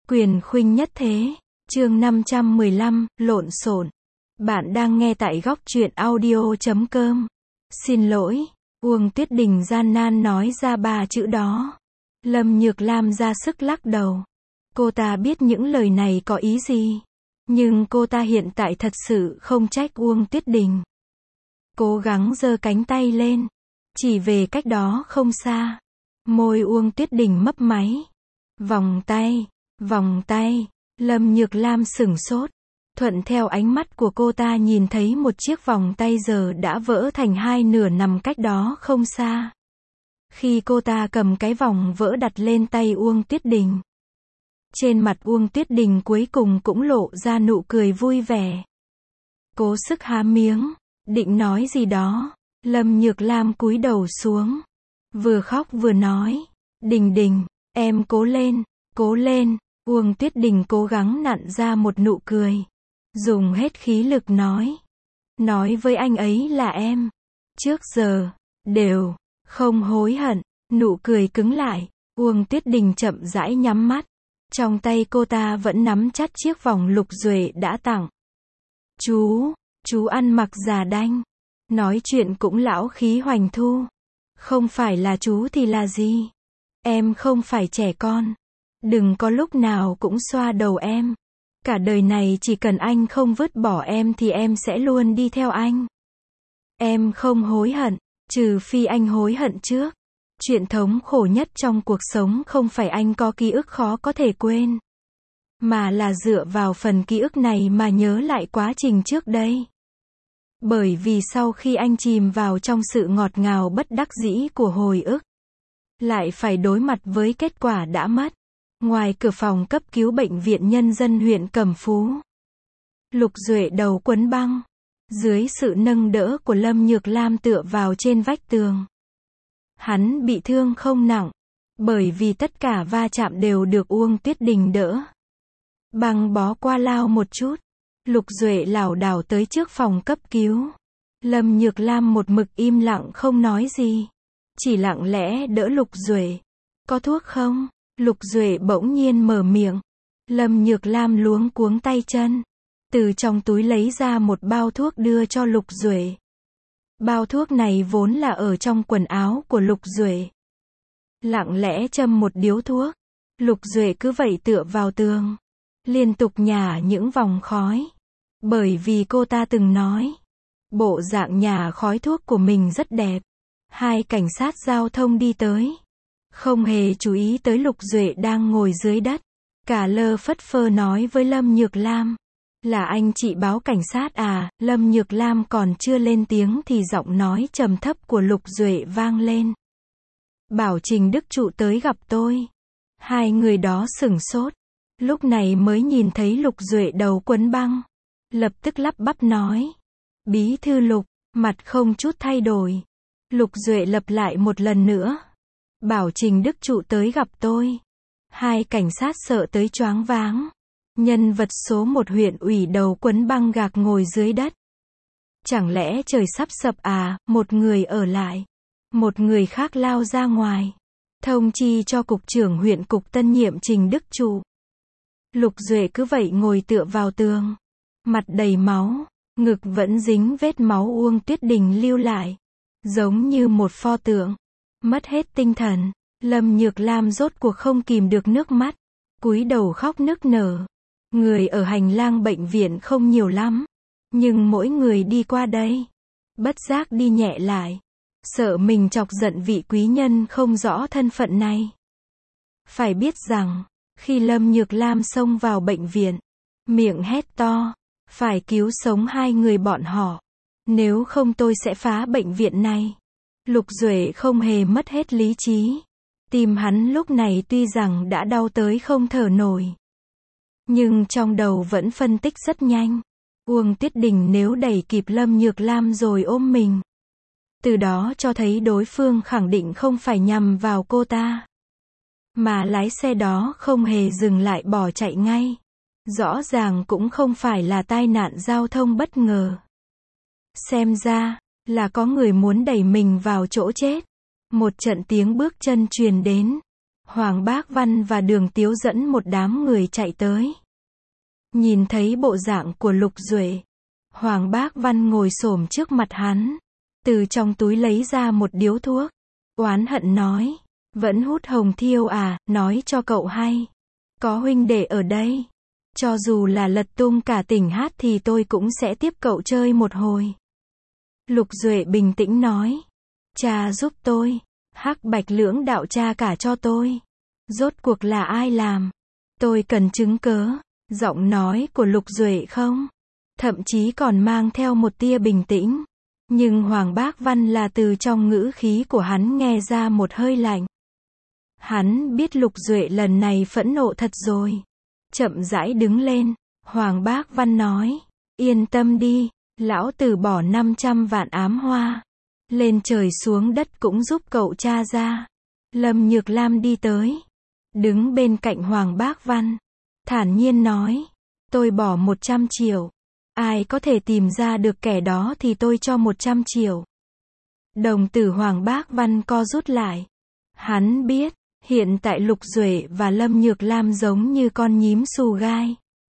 Quyền khuynh nhất thế. Chương 515, lộn xộn. Bạn đang nghe tại góc truyện audio.com. Xin lỗi, Uông Tuyết Đình gian nan nói ra 3 chữ đó. Lâm Nhược Lam ra sức lắc đầu. Cô ta biết những lời này có ý gì. Nhưng cô ta hiện tại thật sự không trách Uông Tuyết Đình. Cố gắng giơ cánh tay lên. Chỉ về cách đó không xa. Môi Uông Tuyết Đình mấp máy. Vòng tay. Vòng tay. Lâm Nhược Lam sửng sốt. Thuận theo ánh mắt của cô ta nhìn thấy một chiếc vòng tay giờ đã vỡ thành hai nửa nằm cách đó không xa. Khi cô ta cầm cái vòng vỡ đặt lên tay Uông Tuyết Đình. Trên mặt Uông Tuyết Đình cuối cùng cũng lộ ra nụ cười vui vẻ. Cố sức há miếng, định nói gì đó. Lâm Nhược Lam cúi đầu xuống. Vừa khóc vừa nói. Đình Đình, em cố lên, cố lên. Uông Tuyết Đình cố gắng nặn ra một nụ cười. Dùng hết khí lực nói. Nói với anh ấy là em. Trước giờ, đều, không hối hận. Nụ cười cứng lại. Uông Tuyết Đình chậm rãi nhắm mắt. Trong tay cô ta vẫn nắm chặt chiếc vòng Lục Duệ đã tặng. Chú ăn mặc già đanh. Nói chuyện cũng lão khí hoành thu. Không phải là chú thì là gì? Em không phải trẻ con. Đừng có lúc nào cũng xoa đầu em. Cả đời này chỉ cần anh không vứt bỏ em thì em sẽ luôn đi theo anh. Em không hối hận, trừ phi anh hối hận trước. Chuyện thống khổ nhất trong cuộc sống không phải anh có ký ức khó có thể quên. Mà là dựa vào phần ký ức này mà nhớ lại quá trình trước đây. Bởi vì sau khi anh chìm vào trong sự ngọt ngào bất đắc dĩ của hồi ức, lại phải đối mặt với kết quả đã mất. Ngoài cửa phòng cấp cứu bệnh viện nhân dân huyện Cẩm Phú, Lục Duệ đầu quấn băng, dưới sự nâng đỡ của Lâm Nhược Lam tựa vào trên vách tường. Hắn bị thương không nặng, bởi vì tất cả va chạm đều được Uông Tuyết Đình đỡ. Băng bó qua lao một chút, Lục Duệ lảo đảo tới trước phòng cấp cứu. Lâm Nhược Lam một mực im lặng không nói gì, chỉ lặng lẽ đỡ Lục Duệ. Có thuốc không? Lục Duệ bỗng nhiên mở miệng. Lâm Nhược Lam luống cuống tay chân. Từ trong túi lấy ra một bao thuốc đưa cho Lục Duệ. Bao thuốc này vốn là ở trong quần áo của Lục Duệ. Lặng lẽ châm một điếu thuốc. Lục Duệ cứ vậy tựa vào tường. Liên tục nhả những vòng khói. Bởi vì cô ta từng nói. Bộ dạng nhả khói thuốc của mình rất đẹp. Hai cảnh sát giao thông đi tới. Không hề chú ý tới Lục Duệ đang ngồi dưới đất. Cả lơ phất phơ nói với Lâm Nhược Lam. Là anh chị báo cảnh sát à? Lâm Nhược Lam còn chưa lên tiếng thì giọng nói trầm thấp của Lục Duệ vang lên. Bảo Trình Đức Trụ tới gặp tôi. Hai người đó sửng sốt. Lúc này mới nhìn thấy Lục Duệ đầu quấn băng. Lập tức lắp bắp nói. Bí thư Lục, mặt không chút thay đổi. Lục Duệ lặp lại một lần nữa. Bảo Trình Đức Trụ tới gặp tôi. Hai cảnh sát sợ tới choáng váng. Nhân vật số 1 huyện ủy đầu quấn băng gạc ngồi dưới đất. Chẳng lẽ trời sắp sập à? Một người ở lại. Một người khác lao ra ngoài. Thông chi cho cục trưởng huyện cục tân nhiệm Trình Đức Trụ. Lục Duệ cứ vậy ngồi tựa vào tường. Mặt đầy máu. Ngực vẫn dính vết máu Uông Tuyết Đình lưu lại. Giống như một pho tượng. Mất hết tinh thần. Lâm Nhược Lam rốt cuộc không kìm được nước mắt. Cúi đầu khóc nức nở. Người ở hành lang bệnh viện không nhiều lắm. Nhưng mỗi người đi qua đây. Bất giác đi nhẹ lại. Sợ mình chọc giận vị quý nhân không rõ thân phận này. Phải biết rằng, khi Lâm Nhược Lam xông vào bệnh viện, miệng hét to. Phải cứu sống hai người bọn họ. Nếu không tôi sẽ phá bệnh viện này. Lục Duệ không hề mất hết lý trí. Tim hắn lúc này tuy rằng đã đau tới không thở nổi. Nhưng trong đầu vẫn phân tích rất nhanh. Uông Tuyết Đình nếu đẩy kịp Lâm Nhược Lam rồi ôm mình. Từ đó cho thấy đối phương khẳng định không phải nhằm vào cô ta. Mà lái xe đó không hề dừng lại bỏ chạy ngay. Rõ ràng cũng không phải là tai nạn giao thông bất ngờ. Xem ra là có người muốn đẩy mình vào chỗ chết. Một trận tiếng bước chân truyền đến. Hoàng Bác Văn và Đường Tiếu dẫn một đám người chạy tới. Nhìn thấy bộ dạng của Lục Duệ, Hoàng Bác Văn ngồi xổm trước mặt hắn, từ trong túi lấy ra một điếu thuốc, oán hận nói, vẫn hút hồng thiêu à, nói cho cậu hay, có huynh đệ ở đây, cho dù là lật tung cả tỉnh hát thì tôi cũng sẽ tiếp cậu chơi một hồi. Lục Duệ bình tĩnh nói, cha giúp tôi, hắc bạch lưỡng đạo cha cả cho tôi, rốt cuộc là ai làm, tôi cần chứng cớ. Giọng nói của Lục Duệ không, thậm chí còn mang theo một tia bình tĩnh, nhưng Hoàng Bác Văn là từ trong ngữ khí của hắn nghe ra một hơi lạnh. Hắn biết Lục Duệ lần này phẫn nộ thật rồi. Chậm rãi đứng lên, Hoàng Bác Văn nói, yên tâm đi, lão tử bỏ 500 vạn ám hoa, lên trời xuống đất cũng giúp cậu tra ra. Lâm Nhược Lam đi tới, đứng bên cạnh Hoàng Bác Văn, thản nhiên nói, tôi bỏ 100 triệu, ai có thể tìm ra được kẻ đó thì tôi cho 100 triệu. Đồng tử Hoàng Bác Văn co rút lại. Hắn biết, hiện tại Lục Duệ và Lâm Nhược Lam giống như con nhím xù gai.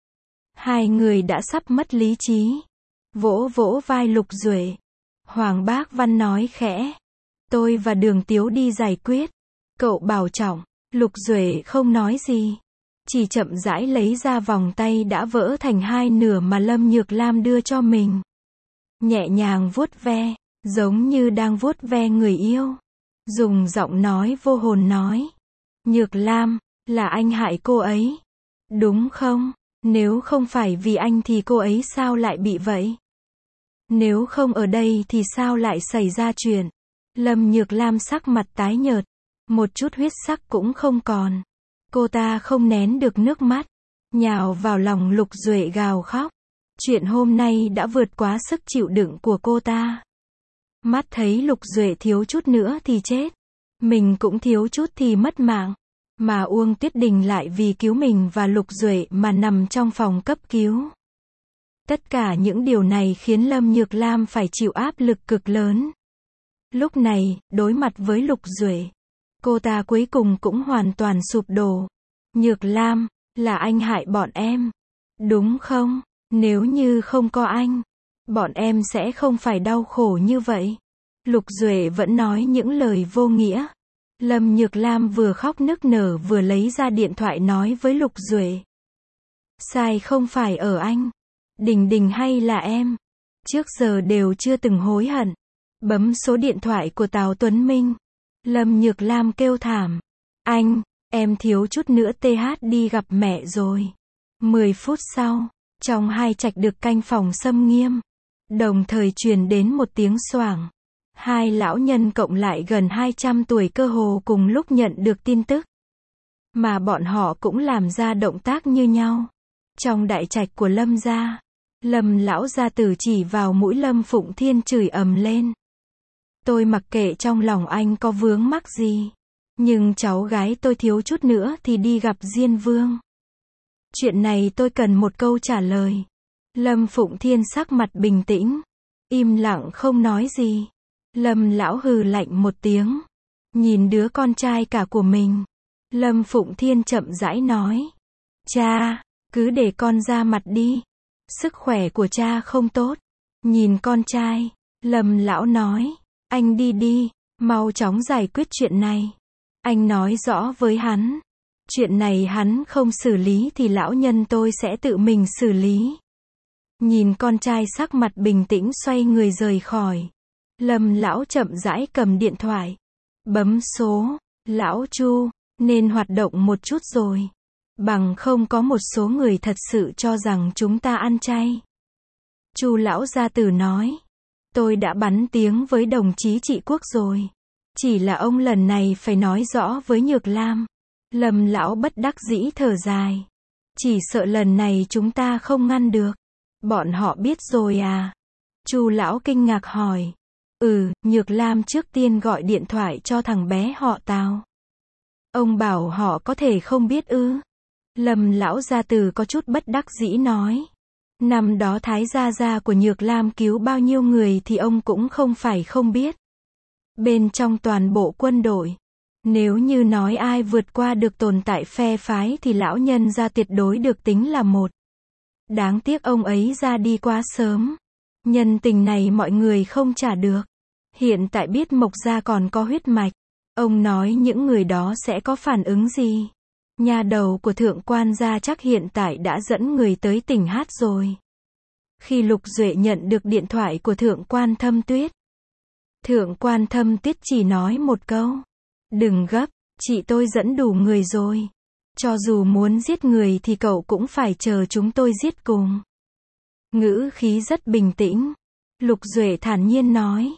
Hai người đã sắp mất lý trí. Vỗ vỗ vai Lục Duệ. Hoàng Bác Văn nói khẽ, tôi và Đường Tiếu đi giải quyết. Cậu bảo trọng. Lục Duệ không nói gì, chỉ chậm rãi lấy ra vòng tay đã vỡ thành hai nửa mà Lâm Nhược Lam đưa cho mình. Nhẹ nhàng vuốt ve, giống như đang vuốt ve người yêu. Dùng giọng nói vô hồn nói, Nhược Lam, là anh hại cô ấy, đúng không? Nếu không phải vì anh thì cô ấy sao lại bị vậy? Nếu không ở đây thì sao lại xảy ra chuyện? Lâm Nhược Lam sắc mặt tái nhợt, một chút huyết sắc cũng không còn. Cô ta không nén được nước mắt, nhào vào lòng Lục Duệ gào khóc. Chuyện hôm nay đã vượt quá sức chịu đựng của cô ta. Mắt thấy Lục Duệ thiếu chút nữa thì chết, mình cũng thiếu chút thì mất mạng, mà Uông Tuyết Đình lại vì cứu mình và Lục Duệ mà nằm trong phòng cấp cứu. Tất cả những điều này khiến Lâm Nhược Lam phải chịu áp lực cực lớn. Lúc này, đối mặt với Lục Duệ, cô ta cuối cùng cũng hoàn toàn sụp đổ. Nhược Lam, là anh hại bọn em, đúng không? Nếu như không có anh, bọn em sẽ không phải đau khổ như vậy. Lục Duệ vẫn nói những lời vô nghĩa. Lâm Nhược Lam vừa khóc nức nở vừa lấy ra điện thoại nói với Lục Duệ. Sai không phải ở anh, Đình Đình hay là em. Trước giờ đều chưa từng hối hận. Bấm số điện thoại của Tào Tuấn Minh. Lâm Nhược Lam kêu thảm. Anh, em thiếu chút nữa TH đi gặp mẹ rồi. 10 phút sau, trong hai trạch được canh phòng xâm nghiêm, đồng thời truyền đến một tiếng xoảng. Hai lão nhân cộng lại gần 200 tuổi cơ hồ cùng lúc nhận được tin tức. Mà bọn họ cũng làm ra động tác như nhau. Trong đại trạch của Lâm gia, Lâm lão gia tử chỉ vào mũi Lâm Phụng Thiên chửi ầm lên. Tôi mặc kệ trong lòng anh có vướng mắc gì, nhưng cháu gái tôi thiếu chút nữa thì đi gặp Diên Vương. Chuyện này tôi cần một câu trả lời. Lâm Phụng Thiên sắc mặt bình tĩnh, im lặng không nói gì. Lâm lão hừ lạnh một tiếng, nhìn đứa con trai cả của mình. Lâm Phụng Thiên chậm rãi nói, cha, cứ để con ra mặt đi, sức khỏe của cha không tốt. Nhìn con trai, Lâm lão nói, anh đi đi, mau chóng giải quyết chuyện này. Anh nói rõ với hắn, chuyện này hắn không xử lý thì lão nhân tôi sẽ tự mình xử lý. Nhìn con trai sắc mặt bình tĩnh xoay người rời khỏi. Lâm lão chậm rãi cầm điện thoại, bấm số. Lão Chu, nên hoạt động một chút rồi, bằng không có một số người thật sự cho rằng chúng ta ăn chay. Chu lão gia tử nói, tôi đã bắn tiếng với đồng chí Trị Quốc rồi, chỉ là ông lần này phải nói rõ với Nhược Lam. Lâm lão bất đắc dĩ thở dài, chỉ sợ lần này chúng ta không ngăn được. Bọn họ biết rồi à? Chu lão kinh ngạc hỏi. Nhược Lam trước tiên gọi điện thoại cho thằng bé họ Tào. Ông bảo họ có thể không biết ư? Lâm lão gia tử có chút bất đắc dĩ nói. Năm đó Thái gia gia của Nhược Lam cứu bao nhiêu người thì ông cũng không phải không biết. Bên trong toàn bộ quân đội, Nếu như nói ai vượt qua được tồn tại phe phái thì lão nhân gia tuyệt đối được tính là một. Đáng tiếc ông ấy ra đi quá sớm. Nhân tình này mọi người không trả được. Hiện tại biết Mộc gia còn có huyết mạch. Ông nói những người đó sẽ có phản ứng gì? Nhà đầu của thượng quan gia chắc hiện tại đã dẫn người tới tỉnh hát rồi. Khi Lục Duệ nhận được điện thoại của thượng quan Thâm Tuyết, thượng quan Thâm Tuyết chỉ nói một câu. Đừng gấp, chị tôi dẫn đủ người rồi. Cho dù muốn giết người thì cậu cũng phải chờ chúng tôi giết cùng. Ngữ khí rất bình tĩnh. Lục Duệ thản nhiên nói.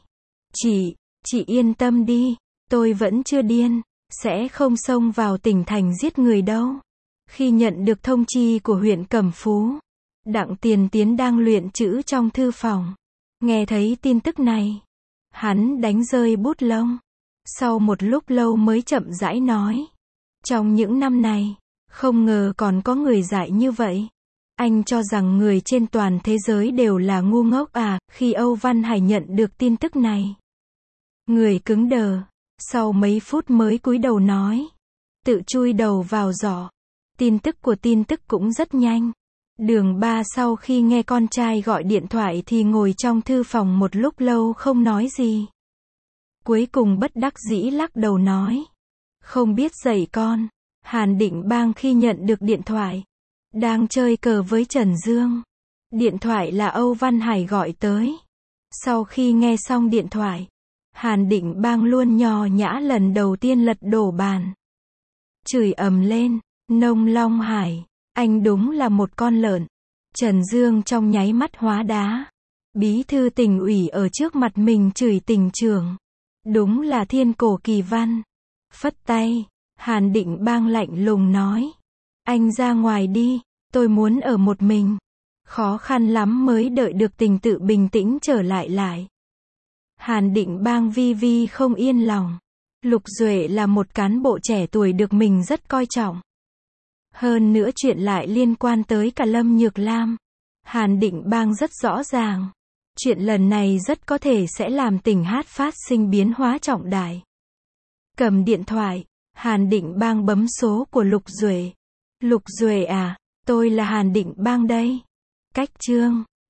Chị yên tâm đi, tôi vẫn chưa điên, sẽ không xông vào tỉnh thành giết người đâu. Khi nhận được thông chi của huyện Cẩm Phú, Đặng Tiền Tiến đang luyện chữ trong thư phòng. Nghe thấy tin tức này, hắn đánh rơi bút lông. Sau một lúc lâu mới chậm rãi nói. Trong những năm này, không ngờ còn có người dại như vậy. Anh cho rằng người trên toàn thế giới đều là ngu ngốc à? Khi Âu Văn Hải nhận được tin tức này, người cứng đờ, sau mấy phút mới cúi đầu nói. Tự chui đầu vào giỏ. Tin tức cũng rất nhanh. Đường Ba sau khi nghe con trai gọi điện thoại thì ngồi trong thư phòng một lúc lâu không nói gì. Cuối cùng bất đắc dĩ lắc đầu nói. Không biết dạy con. Hàn Định Bang khi nhận được điện thoại, đang chơi cờ với Trần Dương. Điện thoại là Âu Văn Hải gọi tới. Sau khi nghe xong điện thoại, Hàn Định Bang luôn nho nhã lần đầu tiên lật đổ bàn. Chửi ầm lên, Nông Long Hải, anh đúng là một con lợn. Trần Dương trong nháy mắt hóa đá. Bí thư tỉnh ủy ở trước mặt mình chửi tỉnh trưởng. Đúng là thiên cổ kỳ văn. Phất tay, Hàn Định Bang lạnh lùng nói. Anh ra ngoài đi, tôi muốn ở một mình. Khó khăn lắm mới đợi được tình tự bình tĩnh trở lại. Hàn Định Bang vi không yên lòng. Lục Duệ là một cán bộ trẻ tuổi được mình rất coi trọng. Hơn nữa chuyện lại liên quan tới cả Lâm Nhược Lam. Hàn Định Bang rất rõ ràng. Chuyện lần này rất có thể sẽ làm tỉnh hát phát sinh biến hóa trọng đại. Cầm điện thoại, Hàn Định Bang bấm số của Lục Duệ. Lục Duệ à, tôi là Hàn Định Bang đây. Cách chương